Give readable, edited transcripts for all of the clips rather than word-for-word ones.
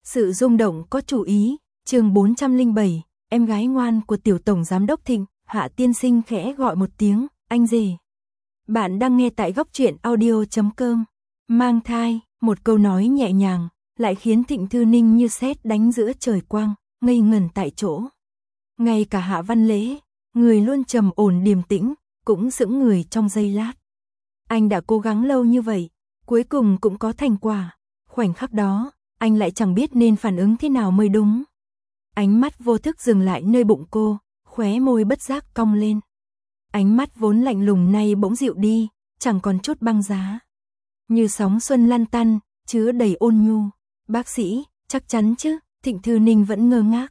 Sự rung động có chủ ý, chương 407, em gái ngoan của tiểu tổng giám đốc Thịnh, Hạ tiên sinh khẽ gọi một tiếng, anh rể. Bạn đang nghe tại góc truyện audio.com. Mang thai, một câu nói nhẹ nhàng, lại khiến Thịnh Thư Ninh như sét đánh giữa trời quang, ngây ngẩn tại chỗ. Ngay cả Hạ Văn Lễ, người luôn trầm ổn điềm tĩnh, cũng sững người trong giây lát. Anh đã cố gắng lâu như vậy, cuối cùng cũng có thành quả. Khoảnh khắc đó, anh lại chẳng biết nên phản ứng thế nào mới đúng. Ánh mắt vô thức dừng lại nơi bụng cô, khóe môi bất giác cong lên. Ánh mắt vốn lạnh lùng nay bỗng dịu đi, chẳng còn chút băng giá. Như sóng xuân lăn tăn, chứa đầy ôn nhu. Bác sĩ, chắc chắn chứ, Thịnh Thư Ninh vẫn ngơ ngác.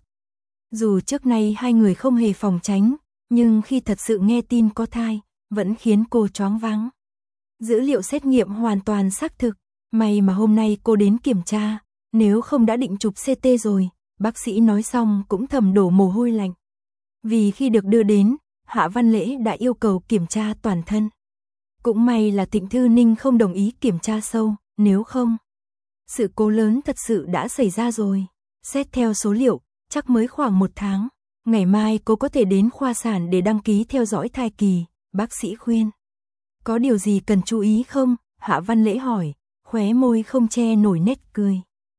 Dù trước nay hai người không hề phòng tránh, nhưng khi thật sự nghe tin có thai, vẫn khiến cô choáng váng. Dữ liệu xét nghiệm hoàn toàn xác thực, may mà hôm nay cô đến kiểm tra, nếu không đã định chụp CT rồi, bác sĩ nói xong cũng thầm đổ mồ hôi lạnh. Vì khi được đưa đến, Hạ Văn Lễ đã yêu cầu kiểm tra toàn thân. Cũng may là Thịnh Thư Ninh không đồng ý kiểm tra sâu, nếu không, sự cố lớn thật sự đã xảy ra rồi. Xét theo số liệu, chắc mới khoảng 1 tháng, ngày mai cô có thể đến khoa sản để đăng ký theo dõi thai kỳ, bác sĩ khuyên. Có điều gì cần chú ý không? Hạ Văn Lễ hỏi, khóe môi không che nổi nét cười.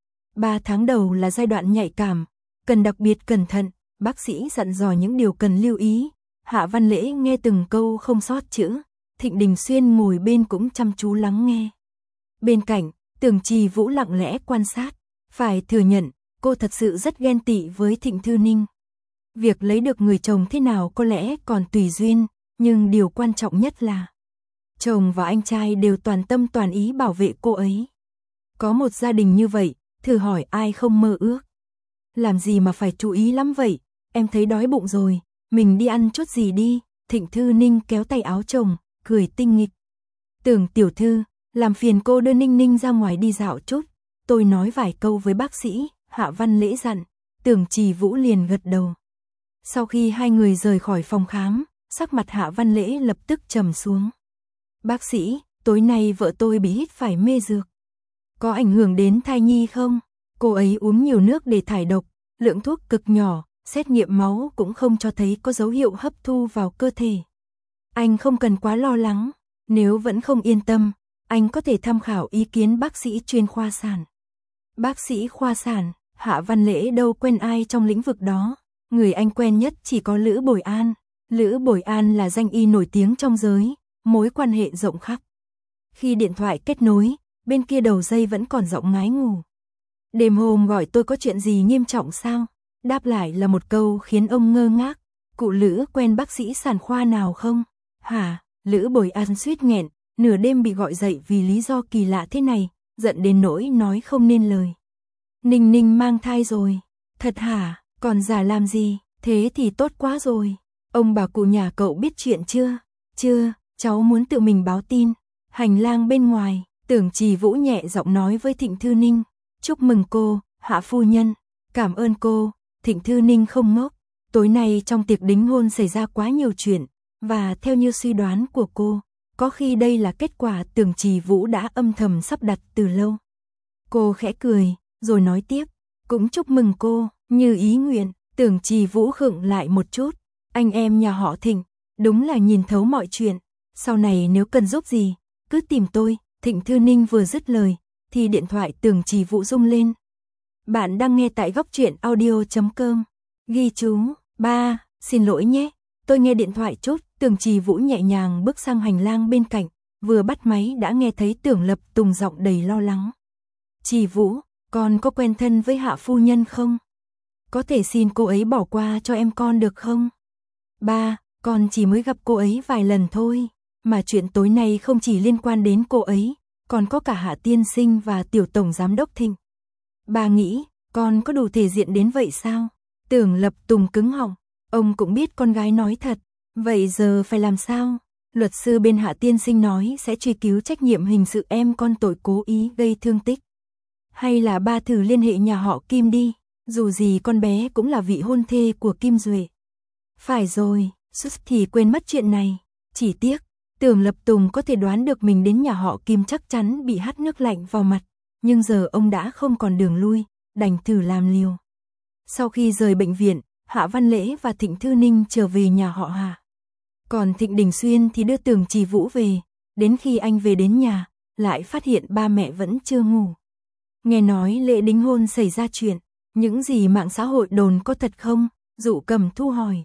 3 tháng đầu là giai đoạn nhạy cảm, cần đặc biệt cẩn thận, bác sĩ dặn dò những điều cần lưu ý. Hạ Văn Lễ nghe từng câu không sót chữ, Thịnh Đình Xuyên ngồi bên cũng chăm chú lắng nghe. Bên cạnh, Tưởng Trì Vũ lặng lẽ quan sát, phải thừa nhận, cô thật sự rất ghen tị với Thịnh Thư Ninh. Việc lấy được người chồng thế nào có lẽ còn tùy duyên, nhưng điều quan trọng nhất là chồng và anh trai đều toàn tâm toàn ý bảo vệ cô ấy. Có một gia đình như vậy, thử hỏi ai không mơ ước. Làm gì mà phải chú ý lắm vậy, em thấy đói bụng rồi, mình đi ăn chút gì đi. Thịnh Thư Ninh kéo tay áo chồng, cười tinh nghịch. Tưởng tiểu thư, làm phiền cô đưa Ninh Ninh ra ngoài đi dạo chút, tôi nói vài câu với bác sĩ. Hạ Văn Lễ dặn, Tưởng Trì Vũ liền gật đầu. Sau khi hai người rời khỏi phòng khám, sắc mặt Hạ Văn Lễ lập tức trầm xuống. Bác sĩ, tối nay vợ tôi bị hít phải mê dược. Có ảnh hưởng đến thai nhi không? Cô ấy uống nhiều nước để thải độc, lượng thuốc cực nhỏ, xét nghiệm máu cũng không cho thấy có dấu hiệu hấp thu vào cơ thể. Anh không cần quá lo lắng, nếu vẫn không yên tâm, anh có thể tham khảo ý kiến bác sĩ chuyên khoa sản. Bác sĩ khoa sản, Hạ Văn Lễ đâu quen ai trong lĩnh vực đó, người anh quen nhất chỉ có Lữ Bồi An. Lữ Bồi An là danh y nổi tiếng trong giới, mối quan hệ rộng khắp. Khi điện thoại kết nối, bên kia đầu dây vẫn còn giọng ngái ngủ. Đêm hôm gọi tôi có chuyện gì nghiêm trọng sao? Đáp lại là một câu khiến ông ngơ ngác. Cụ Lữ quen bác sĩ sản khoa nào không? Hả? Lữ Bồi An suýt nghẹn, nửa đêm bị gọi dậy vì lý do kỳ lạ thế này, giận đến nỗi nói không nên lời. Ninh Ninh mang thai rồi. Thật hả? Còn giả làm gì? Thế thì tốt quá rồi. Ông bà cụ nhà cậu biết chuyện chưa? Chưa, cháu muốn tự mình báo tin. Hành lang bên ngoài, Tưởng Trì Vũ nhẹ giọng nói với Thịnh Thư Ninh. Chúc mừng cô, Hạ phu nhân. Cảm ơn cô. Thịnh Thư Ninh không ngốc. Tối nay trong tiệc đính hôn xảy ra quá nhiều chuyện, và theo như suy đoán của cô, có khi đây là kết quả Tưởng Trì Vũ đã âm thầm sắp đặt từ lâu. Cô khẽ cười, rồi nói tiếp. Cũng chúc mừng cô, như ý nguyện. Tưởng Trì Vũ khựng lại một chút. Anh em nhà họ Thịnh, đúng là nhìn thấu mọi chuyện. Sau này nếu cần giúp gì, cứ tìm tôi. Thịnh Thư Ninh vừa dứt lời, thì điện thoại Tưởng Trì Vũ rung lên. Bạn đang nghe tại góc truyện audio.com. Ghi chú, ba, xin lỗi nhé, tôi nghe điện thoại chút. Tưởng Trì Vũ nhẹ nhàng bước sang hành lang bên cạnh, vừa bắt máy đã nghe thấy Tưởng Lập Tùng giọng đầy lo lắng. Trì Vũ, con có quen thân với Hạ phu nhân không? Có thể xin cô ấy bỏ qua cho em con được không? Ba, con chỉ mới gặp cô ấy vài lần thôi, mà chuyện tối nay không chỉ liên quan đến cô ấy, còn có cả Hạ tiên sinh và tiểu tổng giám đốc Thịnh. Ba nghĩ, con có đủ thể diện đến vậy sao? Tưởng Lập Tùng cứng họng, ông cũng biết con gái nói thật, vậy giờ phải làm sao? Luật sư bên Hạ tiên sinh nói sẽ truy cứu trách nhiệm hình sự em con tội cố ý gây thương tích. Hay là ba thử liên hệ nhà họ Kim đi, dù gì con bé cũng là vị hôn thê của Kim Duệ. Phải rồi, suýt thì quên mất chuyện này. Chỉ tiếc, Tưởng Lập Tùng có thể đoán được mình đến nhà họ Kim chắc chắn bị hắt nước lạnh vào mặt, nhưng giờ ông đã không còn đường lui, đành thử làm liều. Sau khi rời bệnh viện, Hạ Văn Lễ và Thịnh Thư Ninh trở về nhà họ Hạ. Còn Thịnh Đình Xuyên thì đưa Tưởng Trì Vũ về, đến khi anh về đến nhà, lại phát hiện ba mẹ vẫn chưa ngủ. Nghe nói lễ đính hôn xảy ra chuyện, những gì mạng xã hội đồn có thật không? Dụ Cầm Thu hỏi.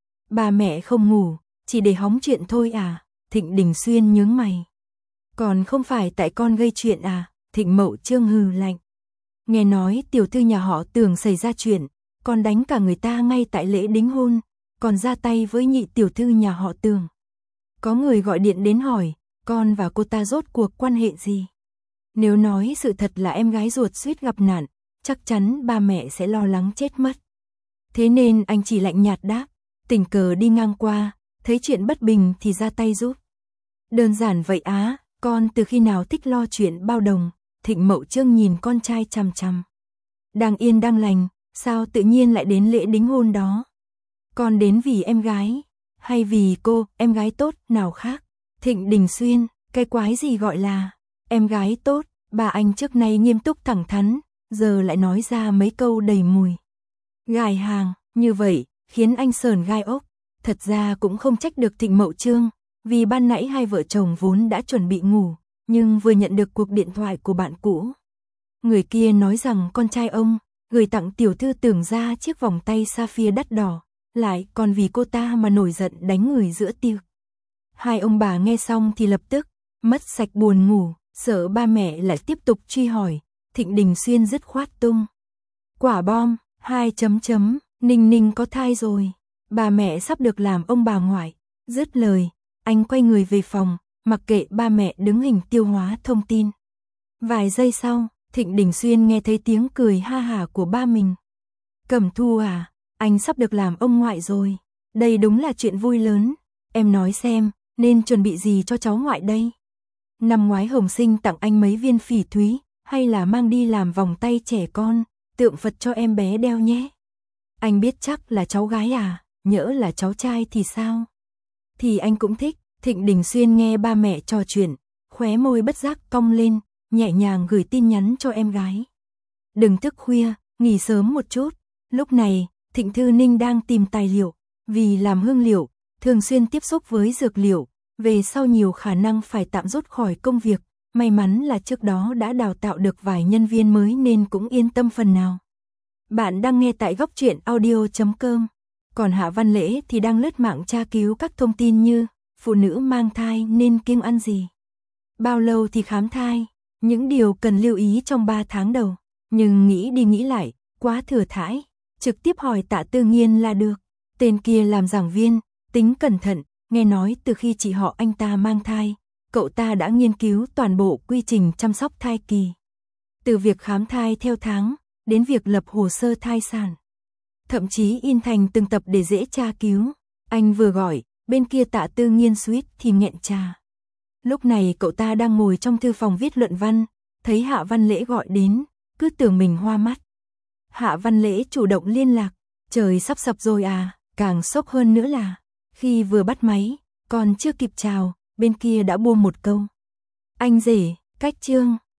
Ba mẹ không ngủ, chỉ để hóng chuyện thôi à? Thịnh Đình Xuyên nhướng mày. Còn không phải tại con gây chuyện à? Thịnh Mậu Trương hừ lạnh. Nghe nói tiểu thư nhà họ Tưởng xảy ra chuyện, còn đánh cả người ta ngay tại lễ đính hôn, còn ra tay với nhị tiểu thư nhà họ Tưởng. Có người gọi điện đến hỏi, con và cô ta rốt cuộc quan hệ gì? Nếu nói sự thật là em gái ruột suýt gặp nạn, chắc chắn ba mẹ sẽ lo lắng chết mất. Thế nên anh chỉ lạnh nhạt đáp, tình cờ đi ngang qua, thấy chuyện bất bình thì ra tay giúp. Đơn giản vậy á, con từ khi nào thích lo chuyện bao đồng? Thịnh Mậu Trương nhìn con trai chằm chằm. Đang yên đang lành, sao tự nhiên lại đến lễ đính hôn đó? Con đến vì em gái, hay vì cô, em gái tốt, nào khác? Thịnh Đình Xuyên, cái quái gì gọi là em gái tốt? Bà anh trước nay nghiêm túc thẳng thắn, giờ lại nói ra mấy câu đầy mùi gài hàng, như vậy, khiến anh sởn gai ốc. Thật ra cũng không trách được Thịnh Mậu Trương, vì ban nãy hai vợ chồng vốn đã chuẩn bị ngủ, nhưng vừa nhận được cuộc điện thoại của bạn cũ. Người kia nói rằng con trai ông gửi tặng tiểu thư Tưởng ra chiếc vòng tay sapphire đắt đỏ, lại còn vì cô ta mà nổi giận đánh người giữa tiệc. Hai ông bà nghe xong thì lập tức mất sạch buồn ngủ, sợ ba mẹ lại tiếp tục truy hỏi. Thịnh Đình Xuyên dứt khoát tung quả bom, 2 chấm chấm, Ninh Ninh có thai rồi, bà mẹ sắp được làm ông bà ngoại. Dứt lời, anh quay người về phòng, mặc kệ ba mẹ đứng hình tiêu hóa thông tin. Vài giây sau, Thịnh Đình Xuyên nghe thấy tiếng cười ha hả của ba mình. Cẩm Thu à, anh sắp được làm ông ngoại rồi, đây đúng là chuyện vui lớn. Em nói xem, nên chuẩn bị gì cho cháu ngoại đây? Năm ngoái Hồng Sinh tặng anh mấy viên phỉ thúy, hay là mang đi làm vòng tay trẻ con, tượng Phật cho em bé đeo nhé. Anh biết chắc là cháu gái à, nhỡ là cháu trai thì sao? Thì anh cũng thích. Thịnh Đình Xuyên nghe ba mẹ trò chuyện, khóe môi bất giác cong lên, nhẹ nhàng gửi tin nhắn cho em gái. Đừng thức khuya, nghỉ sớm một chút. Lúc này, Thịnh Thư Ninh đang tìm tài liệu, vì làm hương liệu, thường xuyên tiếp xúc với dược liệu, về sau nhiều khả năng phải tạm rút khỏi công việc. May mắn là trước đó đã đào tạo được vài nhân viên mới nên cũng yên tâm phần nào. Bạn đang nghe tại Góc Truyện Audio.com. Còn Hạ Văn Lễ thì đang lướt mạng tra cứu các thông tin như phụ nữ mang thai nên kiêng ăn gì, bao lâu thì khám thai, những điều cần lưu ý trong 3 tháng đầu. Nhưng nghĩ đi nghĩ lại, quá thừa thãi, trực tiếp hỏi Tạ Tư Nghiên là được. Tên kia làm giảng viên, tính cẩn thận, nghe nói từ khi chị họ anh ta mang thai, cậu ta đã nghiên cứu toàn bộ quy trình chăm sóc thai kỳ. Từ việc khám thai theo tháng, đến việc lập hồ sơ thai sản. Thậm chí in thành từng tập để dễ tra cứu. Anh vừa gọi, bên kia Tạ Tư Nghiên suýt thì nghẹn trà. Lúc này cậu ta đang ngồi trong thư phòng viết luận văn, thấy Hạ Văn Lễ gọi đến, cứ tưởng mình hoa mắt. Hạ Văn Lễ chủ động liên lạc, trời sắp sập rồi à, càng sốc hơn nữa là, khi vừa bắt máy, còn chưa kịp chào, bên kia đã buông một câu. Anh rể, cách chương.